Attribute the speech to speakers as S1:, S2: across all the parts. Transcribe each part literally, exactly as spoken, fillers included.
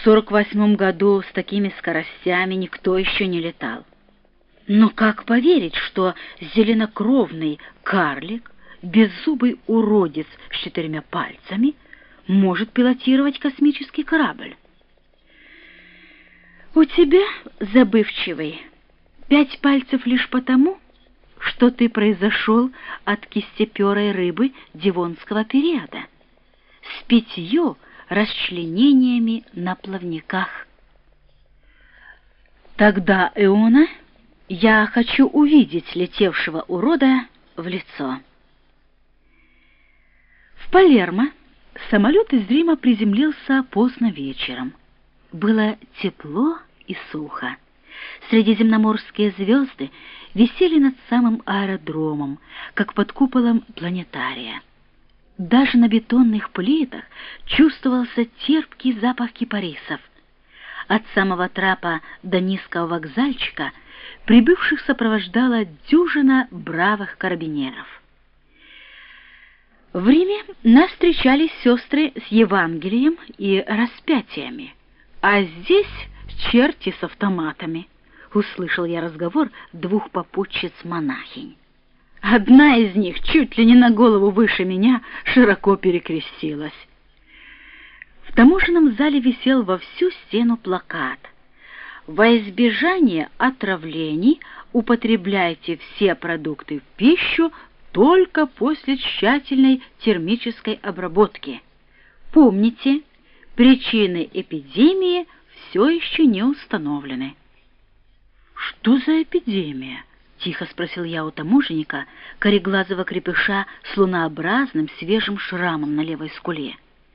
S1: сорок восьмом году с такими скоростями никто еще не летал. Но как поверить, что зеленокровный карлик, беззубый уродец с четырьмя пальцами, может пилотировать космический корабль? У тебя, забывчивый, пять пальцев лишь потому, что ты произошел от кистеперой рыбы девонского периода с пятью расчленениями на плавниках. Тогда, Эона, я хочу увидеть летевшего урода в лицо. В Палермо самолет из Рима приземлился поздно вечером. Было тепло и сухо. Средиземноморские звезды висели над самым аэродромом, как под куполом планетария. Даже на бетонных плитах чувствовался терпкий запах кипарисов. От самого трапа до низкого вокзальчика прибывших сопровождала дюжина бравых карабинеров. В Риме нас встречали сестры с Евангелием и распятиями, а здесь черти с автоматами. Услышал я разговор двух попутчиц-монахинь. Одна из них, чуть ли не на голову выше меня, широко перекрестилась. В таможенном зале висел во всю стену плакат: «Во избежание отравлений употребляйте все продукты в пищу только после тщательной термической обработки. Помните, причины эпидемии все еще не установлены». «Что за эпидемия?» — тихо спросил я у таможенника, кореглазого крепыша с лунообразным свежим шрамом на левой скуле.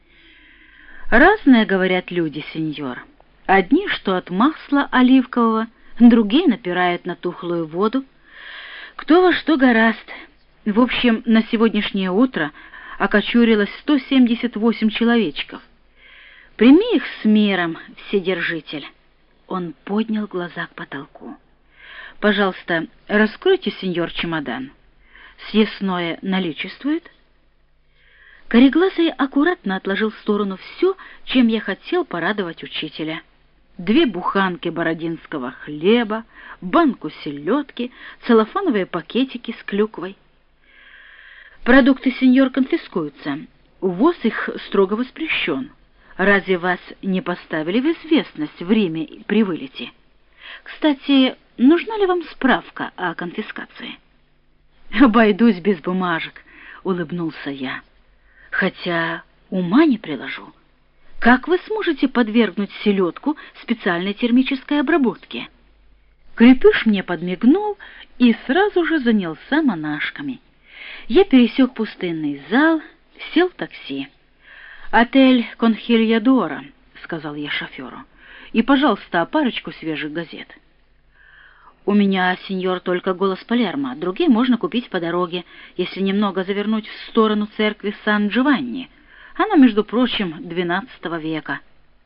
S1: «Разные, говорят люди, сеньор. Одни, что от масла оливкового, другие напирают на тухлую воду. Кто во что горазд. В общем, на сегодняшнее утро окочурилось сто семьдесят восемь человечков. Прими их с миром, вседержитель». Он поднял глаза к потолку. «Пожалуйста, раскройте, сеньор, чемодан. Съестное наличествует?» Кореглазый аккуратно отложил в сторону все, чем я хотел порадовать учителя. Две буханки бородинского хлеба, банку селедки, целлофановые пакетики с клюквой. «Продукты, сеньор, конфискуются. Ввоз их строго воспрещен. Разве вас не поставили в известность в Риме при вылете? Кстати, нужна ли вам справка о конфискации?» «Обойдусь без бумажек», — улыбнулся я. «Хотя ума не приложу. Как вы сможете подвергнуть селедку специальной термической обработке?» Крепыш мне подмигнул и сразу же занялся монашками. Я пересек пустынный зал, сел в такси. «Отель Конхильядора», — сказал я шоферу, — «и, пожалуйста, парочку свежих газет». «У меня, сеньор, только «Голос Палермо», другие можно купить по дороге, если немного завернуть в сторону церкви Сан-Джованни. Она, между прочим, двенадцатого века».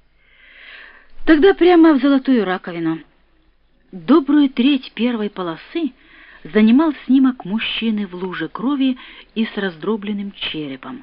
S1: «Тогда прямо в золотую раковину». Добрую треть первой полосы занимал снимок мужчины в луже крови и с раздробленным черепом.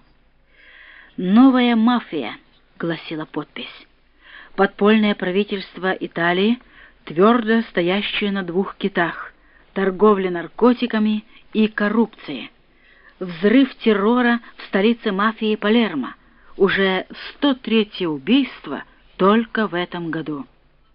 S1: «Новая мафия», — гласила подпись. «Подпольное правительство Италии, твердо стоящее на двух китах: торговле наркотиками и коррупции. Взрыв террора в столице мафии Палермо. Уже сто третье убийство только в этом году».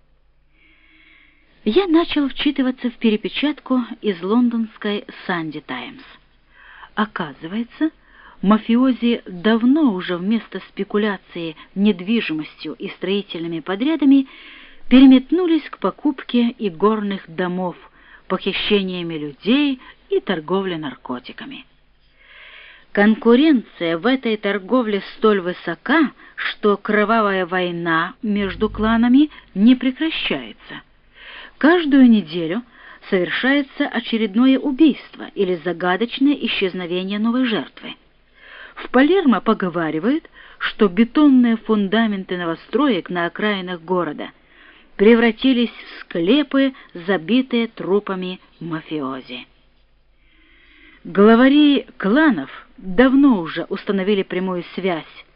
S1: Я начал вчитываться в перепечатку из лондонской «Санди Таймс». Оказывается, мафиози давно уже вместо спекуляции недвижимостью и строительными подрядами переметнулись к покупке игорных домов, похищениями людей и торговле наркотиками. Конкуренция в этой торговле столь высока, что кровавая война между кланами не прекращается. Каждую неделю совершается очередное убийство или загадочное исчезновение новой жертвы. В Палермо поговаривают, что бетонные фундаменты новостроек на окраинах города превратились в склепы, забитые трупами мафиози. Главари кланов давно уже установили прямую связь